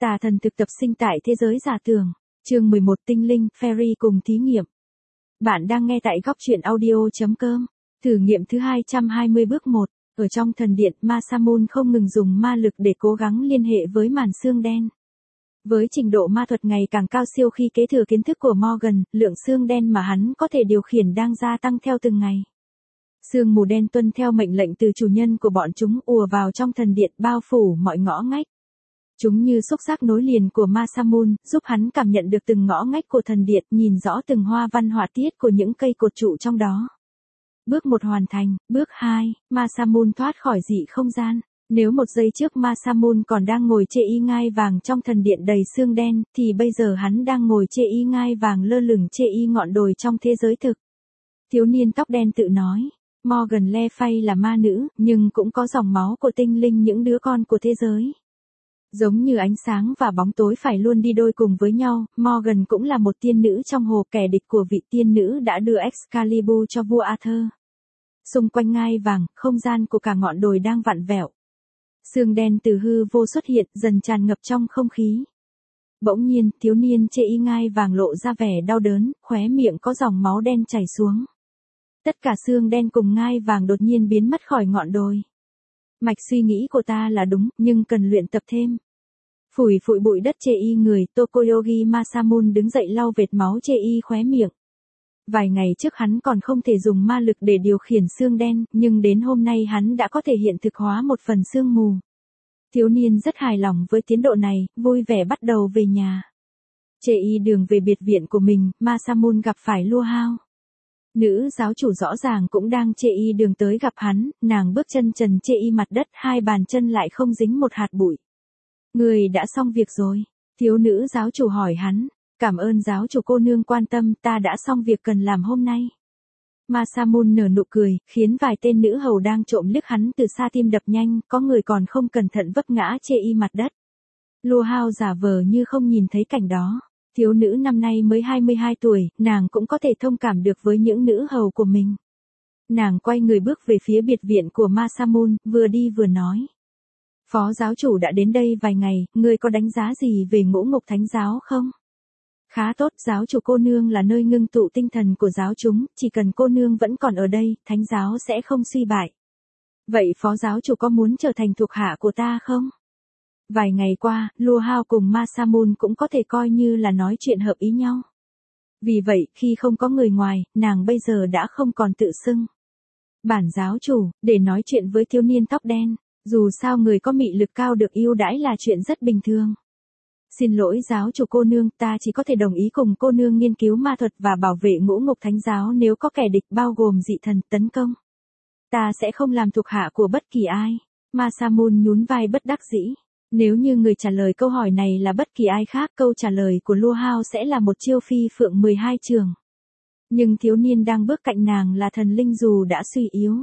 Tà thần thực tập sinh tại thế giới giả tưởng. Chương 11 tinh linh, fairy cùng thí nghiệm. Bạn đang nghe tại góc truyện audio.com. Thử nghiệm thứ 220 bước 1. Ở trong thần điện, Masamune không ngừng dùng ma lực để cố gắng liên hệ với màn xương đen. Với trình độ ma thuật ngày càng cao siêu khi kế thừa kiến thức của Morgan, lượng xương đen mà hắn có thể điều khiển đang gia tăng theo từng ngày. Sương mù đen tuân theo mệnh lệnh từ chủ nhân của bọn chúng ùa vào trong thần điện bao phủ mọi ngõ ngách. Chúng như xúc giác nối liền của Masamune, giúp hắn cảm nhận được từng ngõ ngách của thần điện, nhìn rõ từng hoa văn họa tiết của những cây cột trụ trong đó. Bước 1 hoàn thành. Bước 2, Masamune thoát khỏi dị không gian. Nếu một giây trước Masamune còn đang ngồi chê y ngai vàng trong thần điện đầy xương đen, thì bây giờ hắn đang ngồi chê y ngai vàng lơ lửng chê y ngọn đồi trong thế giới thực. Thiếu niên tóc đen tự nói. Morgan Le Fay là ma nữ, nhưng cũng có dòng máu của tinh linh, những đứa con của thế giới. Giống như ánh sáng và bóng tối phải luôn đi đôi cùng với nhau, Morgan cũng là một tiên nữ trong hồ, kẻ địch của vị tiên nữ đã đưa Excalibur cho vua Arthur. Xung quanh ngai vàng, không gian của cả ngọn đồi đang vặn vẹo. Sương đen từ hư vô xuất hiện, dần tràn ngập trong không khí. Bỗng nhiên, thiếu niên chê y ngai vàng lộ ra vẻ đau đớn, khóe miệng có dòng máu đen chảy xuống. Tất cả xương đen cùng ngai vàng đột nhiên biến mất khỏi ngọn đồi. Mạch suy nghĩ của ta là đúng, nhưng cần luyện tập thêm. Phủi phủi bụi đất chê y người, Tokoyogi Masamune đứng dậy lau vệt máu chê y khóe miệng. Vài ngày trước hắn còn không thể dùng ma lực để điều khiển xương đen, nhưng đến hôm nay hắn đã có thể hiện thực hóa một phần sương mù. Thiếu niên rất hài lòng với tiến độ này, vui vẻ bắt đầu về nhà. Chê y đường về biệt viện của mình, Masamune gặp phải Lua Hao. Nữ giáo chủ rõ ràng cũng đang chê y đường tới gặp hắn, nàng bước chân trần chê y mặt đất, hai bàn chân lại không dính một hạt bụi. Người đã xong việc rồi? Thiếu nữ giáo chủ hỏi hắn. Cảm ơn giáo chủ cô nương quan tâm, ta đã xong việc cần làm hôm nay. Masamune nở nụ cười, khiến vài tên nữ hầu đang trộm liếc hắn từ xa tim đập nhanh, có người còn không cẩn thận vấp ngã chê y mặt đất. Lua Hao giả vờ như không nhìn thấy cảnh đó. Thiếu nữ năm nay mới 22 tuổi, nàng cũng có thể thông cảm được với những nữ hầu của mình. Nàng quay người bước về phía biệt viện của Masamune, vừa đi vừa nói. Phó giáo chủ đã đến đây vài ngày, ngươi có đánh giá gì về Ngũ Ngục Thánh giáo không? Khá tốt, giáo chủ cô nương là nơi ngưng tụ tinh thần của giáo chúng, chỉ cần cô nương vẫn còn ở đây, thánh giáo sẽ không suy bại. Vậy phó giáo chủ có muốn trở thành thuộc hạ của ta không? Vài ngày qua, Lua Hao cùng Masamune cũng có thể coi như là nói chuyện hợp ý nhau. Vì vậy, khi không có người ngoài, nàng bây giờ đã không còn tự xưng bản giáo chủ, để nói chuyện với thiếu niên tóc đen. Dù sao người có mị lực cao được ưu đãi là chuyện rất bình thường. Xin lỗi giáo chủ cô nương, ta chỉ có thể đồng ý cùng cô nương nghiên cứu ma thuật và bảo vệ Ngũ Ngục Thánh giáo nếu có kẻ địch bao gồm dị thần tấn công. Ta sẽ không làm thuộc hạ của bất kỳ ai. Masamune nhún vai bất đắc dĩ. Nếu như người trả lời câu hỏi này là bất kỳ ai khác, câu trả lời của Lua Hao sẽ là một chiêu phi phượng 12 trường. Nhưng thiếu niên đang bước cạnh nàng là thần linh dù đã suy yếu.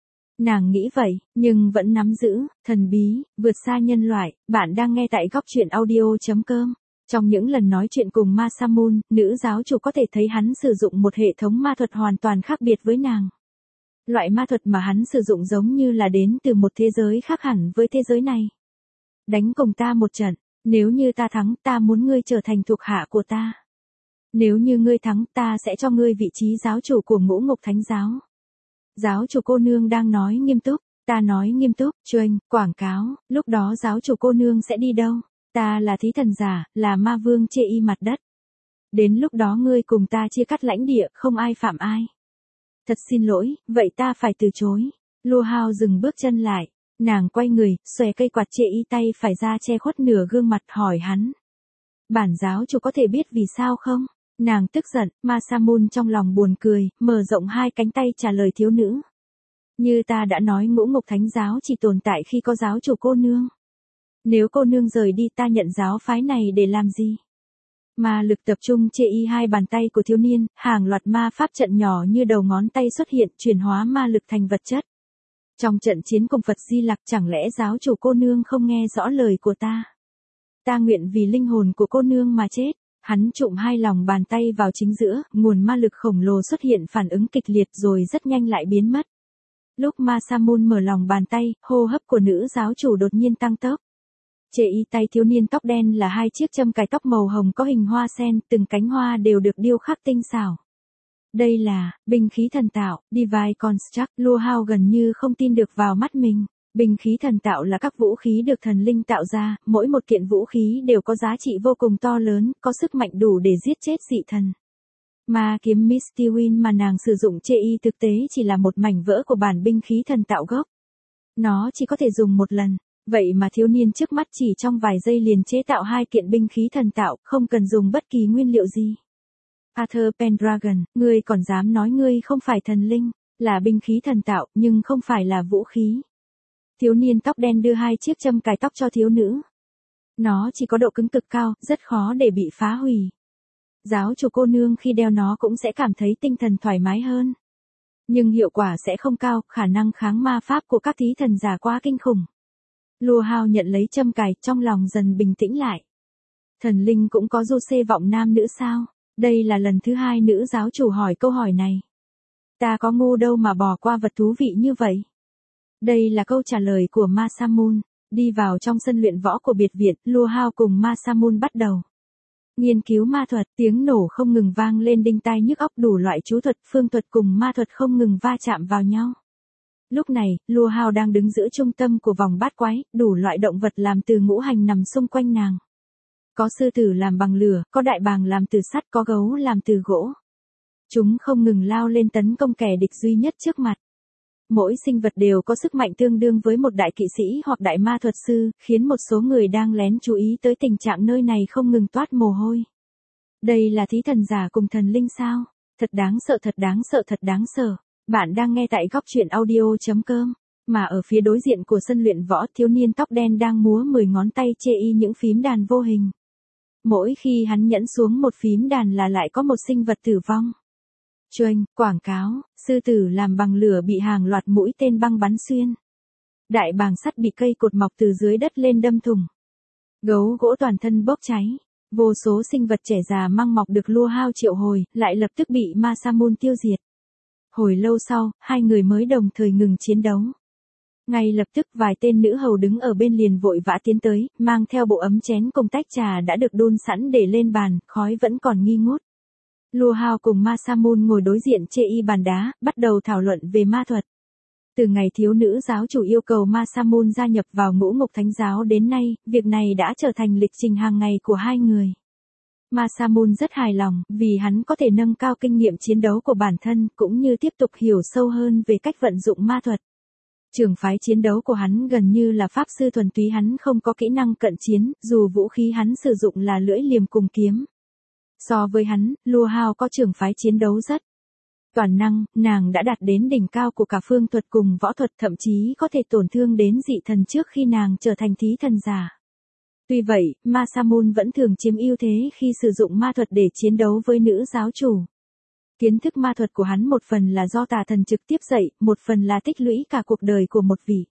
Nàng nghĩ vậy, nhưng vẫn nắm giữ, thần bí, vượt xa nhân loại. Bạn đang nghe tại góc truyện audio.com. Trong những lần nói chuyện cùng Masamune, nữ giáo chủ có thể thấy hắn sử dụng một hệ thống ma thuật hoàn toàn khác biệt với nàng. Loại ma thuật mà hắn sử dụng giống như là đến từ một thế giới khác hẳn với thế giới này. Đánh cùng ta một trận, nếu như ta thắng, ta muốn ngươi trở thành thuộc hạ của ta. Nếu như ngươi thắng, ta sẽ cho ngươi vị trí giáo chủ của Ngũ Ngục Thánh giáo. Giáo chủ cô nương đang nói nghiêm túc, ta nói nghiêm túc, chuênh, quảng cáo, lúc đó giáo chủ cô nương sẽ đi đâu? Ta là thí thần giả, là ma vương chê y mặt đất. Đến lúc đó ngươi cùng ta chia cắt lãnh địa, không ai phạm ai. Thật xin lỗi, vậy ta phải từ chối. Lua Hao dừng bước chân lại, nàng quay người, xòe cây quạt chê y tay phải ra che khuất nửa gương mặt hỏi hắn. Bản giáo chủ có thể biết vì sao không? Nàng tức giận, Masamune trong lòng buồn cười, mở rộng hai cánh tay trả lời thiếu nữ. Như ta đã nói, Ngũ Ngục Thánh giáo chỉ tồn tại khi có giáo chủ cô nương. Nếu cô nương rời đi, ta nhận giáo phái này để làm gì? Ma lực tập trung chê y hai bàn tay của thiếu niên, hàng loạt ma pháp trận nhỏ như đầu ngón tay xuất hiện, chuyển hóa ma lực thành vật chất. Trong trận chiến cùng Phật Di Lặc, chẳng lẽ giáo chủ cô nương không nghe rõ lời của ta? Ta nguyện vì linh hồn của cô nương mà chết. Hắn trụm hai lòng bàn tay vào chính giữa, nguồn ma lực khổng lồ xuất hiện phản ứng kịch liệt rồi rất nhanh lại biến mất. Lúc Masamune mở lòng bàn tay, hô hấp của nữ giáo chủ đột nhiên tăng tốc. Chê y tay thiếu niên tóc đen là hai chiếc châm cài tóc màu hồng có hình hoa sen, từng cánh hoa đều được điêu khắc tinh xảo. Đây là binh khí thần tạo, Divine Construct. Lua Hao gần như không tin được vào mắt mình. Binh khí thần tạo là các vũ khí được thần linh tạo ra, mỗi một kiện vũ khí đều có giá trị vô cùng to lớn, có sức mạnh đủ để giết chết dị thần. Ma kiếm Misty Wind mà nàng sử dụng chê y thực tế chỉ là một mảnh vỡ của bản binh khí thần tạo gốc. Nó chỉ có thể dùng một lần, vậy mà thiếu niên trước mắt chỉ trong vài giây liền chế tạo hai kiện binh khí thần tạo, không cần dùng bất kỳ nguyên liệu gì. Arthur Pendragon, ngươi còn dám nói ngươi không phải thần linh, là binh khí thần tạo, nhưng không phải là vũ khí. Thiếu niên tóc đen đưa hai chiếc châm cài tóc cho thiếu nữ. Nó chỉ có độ cứng cực cao, rất khó để bị phá hủy. Giáo chủ cô nương khi đeo nó cũng sẽ cảm thấy tinh thần thoải mái hơn. Nhưng hiệu quả sẽ không cao, khả năng kháng ma pháp của các thí thần giả quá kinh khủng. Lua Hao nhận lấy châm cài, trong lòng dần bình tĩnh lại. Thần linh cũng có du xê vọng nam nữ sao? Đây là lần thứ hai nữ giáo chủ hỏi câu hỏi này. Ta có ngu đâu mà bỏ qua vật thú vị như vậy. Đây là câu trả lời của Ma Samun. Đi vào trong sân luyện võ của biệt viện, Lua Hao cùng Ma Samun bắt đầu nghiên cứu ma thuật. Tiếng nổ không ngừng vang lên đinh tai nhức óc, đủ loại chú thuật, phương thuật cùng ma thuật không ngừng va chạm vào nhau. Lúc này, Lua Hao đang đứng giữa trung tâm của vòng bát quái, đủ loại động vật làm từ ngũ hành nằm xung quanh nàng. Có sư tử làm bằng lửa, có đại bàng làm từ sắt, có gấu làm từ gỗ. Chúng không ngừng lao lên tấn công kẻ địch duy nhất trước mặt. Mỗi sinh vật đều có sức mạnh tương đương với một đại kỵ sĩ hoặc đại ma thuật sư, khiến một số người đang lén chú ý tới tình trạng nơi này không ngừng toát mồ hôi. Đây là thí thần giả cùng thần linh sao? Thật đáng sợ, thật đáng sợ, thật đáng sợ. Bạn đang nghe tại góc truyện audio.com. Mà ở phía đối diện của sân luyện võ, thiếu niên tóc đen đang múa 10 ngón tay chê y những phím đàn vô hình. Mỗi khi hắn nhấn xuống một phím đàn là lại có một sinh vật tử vong. Choanh, quảng cáo, sư tử làm bằng lửa bị hàng loạt mũi tên băng bắn xuyên. Đại bàng sắt bị cây cột mọc từ dưới đất lên đâm thủng. Gấu gỗ toàn thân bốc cháy. Vô số sinh vật trẻ già măng mọc được Lua Hao triệu hồi, lại lập tức bị Ma Samun tiêu diệt. Hồi lâu sau, hai người mới đồng thời ngừng chiến đấu. Ngay lập tức vài tên nữ hầu đứng ở bên liền vội vã tiến tới, mang theo bộ ấm chén cùng tách trà đã được đun sẵn để lên bàn, khói vẫn còn nghi ngút. Lua Hao cùng Ma Samun ngồi đối diện chê y bàn đá, bắt đầu thảo luận về ma thuật. Từ ngày thiếu nữ giáo chủ yêu cầu Ma Samun gia nhập vào ngũ ngục thánh giáo đến nay, việc này đã trở thành lịch trình hàng ngày của hai người. Ma Samun rất hài lòng, vì hắn có thể nâng cao kinh nghiệm chiến đấu của bản thân, cũng như tiếp tục hiểu sâu hơn về cách vận dụng ma thuật. Trường phái chiến đấu của hắn gần như là pháp sư thuần túy, hắn không có kỹ năng cận chiến, dù vũ khí hắn sử dụng là lưỡi liềm cùng kiếm. So với hắn, Lua Hao có trường phái chiến đấu rất toàn năng, nàng đã đạt đến đỉnh cao của cả phương thuật cùng võ thuật, thậm chí có thể tổn thương đến dị thần trước khi nàng trở thành thí thần giả. Tuy vậy, Ma Samun vẫn thường chiếm ưu thế khi sử dụng ma thuật để chiến đấu với nữ giáo chủ. Kiến thức ma thuật của hắn một phần là do tà thần trực tiếp dạy, một phần là tích lũy cả cuộc đời của một vị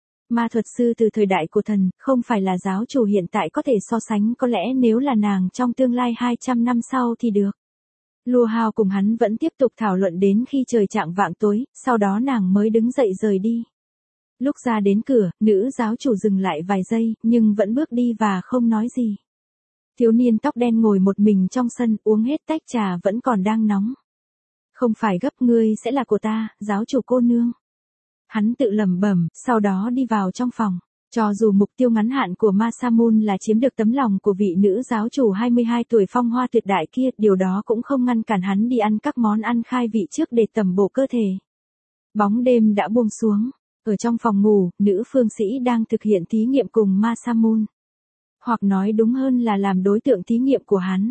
ma thuật sư từ thời đại của thần, không phải là giáo chủ hiện tại có thể so sánh, có lẽ nếu là nàng trong tương lai 200 năm sau thì được. Lua Hao cùng hắn vẫn tiếp tục thảo luận đến khi trời chạng vạng tối, sau đó nàng mới đứng dậy rời đi. Lúc ra đến cửa, nữ giáo chủ dừng lại vài giây, nhưng vẫn bước đi và không nói gì. Thiếu niên tóc đen ngồi một mình trong sân, uống hết tách trà vẫn còn đang nóng. Không phải gấp, ngươi sẽ là của ta, giáo chủ cô nương. Hắn tự lẩm bẩm, sau đó đi vào trong phòng. Cho dù mục tiêu ngắn hạn của Ma Samun là chiếm được tấm lòng của vị nữ giáo chủ 22 tuổi phong hoa tuyệt đại kia, điều đó cũng không ngăn cản hắn đi ăn các món ăn khai vị trước để tẩm bổ cơ thể. Bóng đêm đã buông xuống. Ở trong phòng ngủ, nữ phương sĩ đang thực hiện thí nghiệm cùng Ma Samun. Hoặc nói đúng hơn là làm đối tượng thí nghiệm của hắn.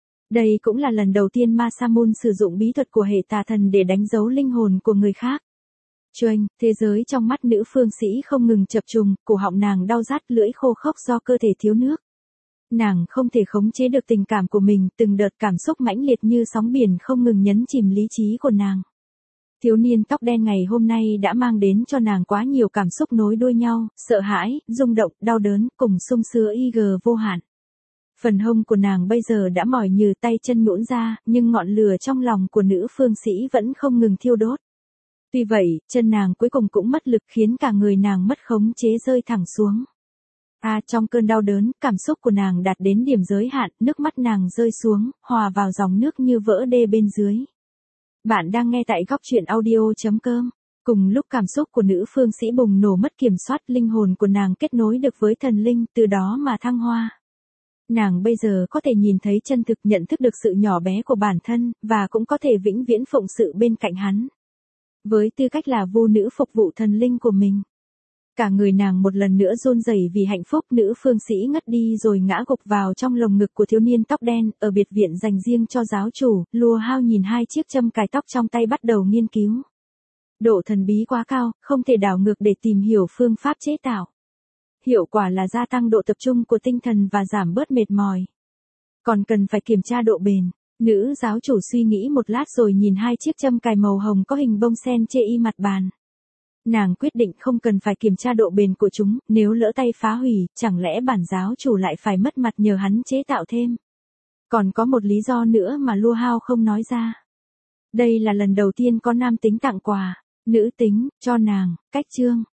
Đây cũng là lần đầu tiên Ma Samun sử dụng bí thuật của hệ tà thần để đánh dấu linh hồn của người khác. Choanh, thế giới trong mắt nữ phương sĩ không ngừng chập trùng, cổ họng nàng đau rát, lưỡi khô khốc do cơ thể thiếu nước. Nàng không thể khống chế được tình cảm của mình, từng đợt cảm xúc mãnh liệt như sóng biển không ngừng nhấn chìm lý trí của nàng. Thiếu niên tóc đen ngày hôm nay đã mang đến cho nàng quá nhiều cảm xúc nối đuôi nhau, sợ hãi, rung động, đau đớn, cùng sung sướng vô hạn. Phần hông của nàng bây giờ đã mỏi như tay chân nhũn ra, nhưng ngọn lửa trong lòng của nữ phương sĩ vẫn không ngừng thiêu đốt. Tuy vậy, chân nàng cuối cùng cũng mất lực khiến cả người nàng mất khống chế rơi thẳng xuống. Trong cơn đau đớn, cảm xúc của nàng đạt đến điểm giới hạn, nước mắt nàng rơi xuống, hòa vào dòng nước như vỡ đê bên dưới. Bạn đang nghe tại góc chuyện audio.com. Cùng lúc cảm xúc của nữ phương sĩ bùng nổ mất kiểm soát, linh hồn của nàng kết nối được với thần linh, từ đó mà thăng hoa. Nàng bây giờ có thể nhìn thấy chân thực, nhận thức được sự nhỏ bé của bản thân, và cũng có thể vĩnh viễn phụng sự bên cạnh hắn. Với tư cách là vu nữ phục vụ thần linh của mình. Cả người nàng một lần nữa run rẩy vì hạnh phúc, nữ phương sĩ ngất đi rồi ngã gục vào trong lồng ngực của thiếu niên tóc đen, ở biệt viện dành riêng cho giáo chủ. Lùa Hao nhìn hai chiếc châm cài tóc trong tay bắt đầu nghiên cứu. Độ thần bí quá cao, không thể đảo ngược để tìm hiểu phương pháp chế tạo. Hiệu quả là gia tăng độ tập trung của tinh thần và giảm bớt mệt mỏi. Còn cần phải kiểm tra độ bền. Nữ giáo chủ suy nghĩ một lát rồi nhìn hai chiếc châm cài màu hồng có hình bông sen chê y mặt bàn. Nàng quyết định không cần phải kiểm tra độ bền của chúng, nếu lỡ tay phá hủy, chẳng lẽ bản giáo chủ lại phải mất mặt nhờ hắn chế tạo thêm. Còn có một lý do nữa mà Lùa Hao không nói ra. Đây là lần đầu tiên có nam tính tặng quà, nữ tính, cho nàng, cách chương.